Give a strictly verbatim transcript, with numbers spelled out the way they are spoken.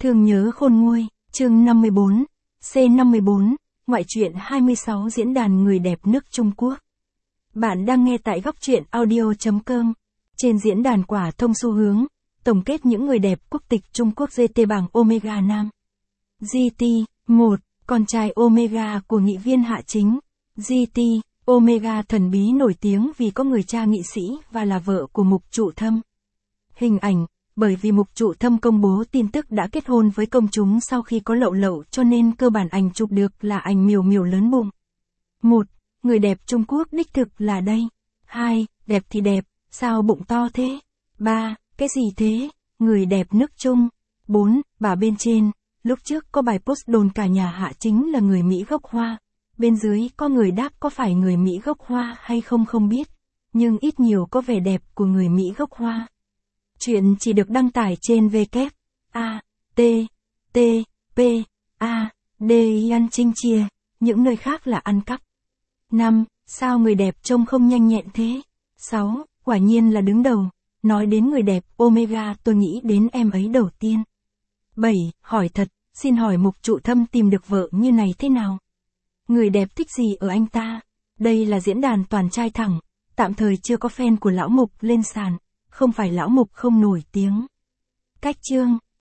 Thương nhớ khôn nguôi, chương năm mươi bốn, C năm mươi bốn, ngoại truyện hai mươi sáu diễn đàn người đẹp nước Trung Quốc. Bạn đang nghe tại góc truyện audio.com. Trên diễn đàn quả thông xu hướng, tổng kết những người đẹp quốc tịch Trung Quốc giê tê bảng Omega Nam. giê tê, một, con trai Omega của nghị viên Hạ Chính. giê tê, Omega thần bí nổi tiếng vì có người cha nghị sĩ và là vợ của Mục Trụ Thâm. Hình ảnh, bởi vì Mục Trụ Thâm công bố tin tức đã kết hôn với công chúng sau khi có lậu lậu cho nên cơ bản ảnh chụp được là ảnh miều miều lớn bụng. một. Người đẹp Trung Quốc đích thực là đây. hai. Đẹp thì đẹp, sao bụng to thế? ba. Cái gì thế? Người đẹp nước Trung. bốn. Bà bên trên, lúc trước có bài post đồn cả nhà Hạ Chính là người Mỹ gốc Hoa. Bên dưới có người đáp có phải người Mỹ gốc Hoa hay không không biết, nhưng ít nhiều có vẻ đẹp của người Mỹ gốc Hoa. Chuyện chỉ được đăng tải trên W, A, T, T, P, A, D ăn chinh chia, những nơi khác là ăn cắp. năm. Sao người đẹp trông không nhanh nhẹn thế? sáu. Quả nhiên là đứng đầu, nói đến người đẹp Omega tôi nghĩ đến em ấy đầu tiên. bảy. Hỏi thật, xin hỏi Mục Trụ Thâm tìm được vợ như này thế nào? Người đẹp thích gì ở anh ta? Đây là diễn đàn toàn trai thẳng, tạm thời chưa có fan của lão Mục lên sàn, không phải lão Mục không nổi tiếng. Cách chương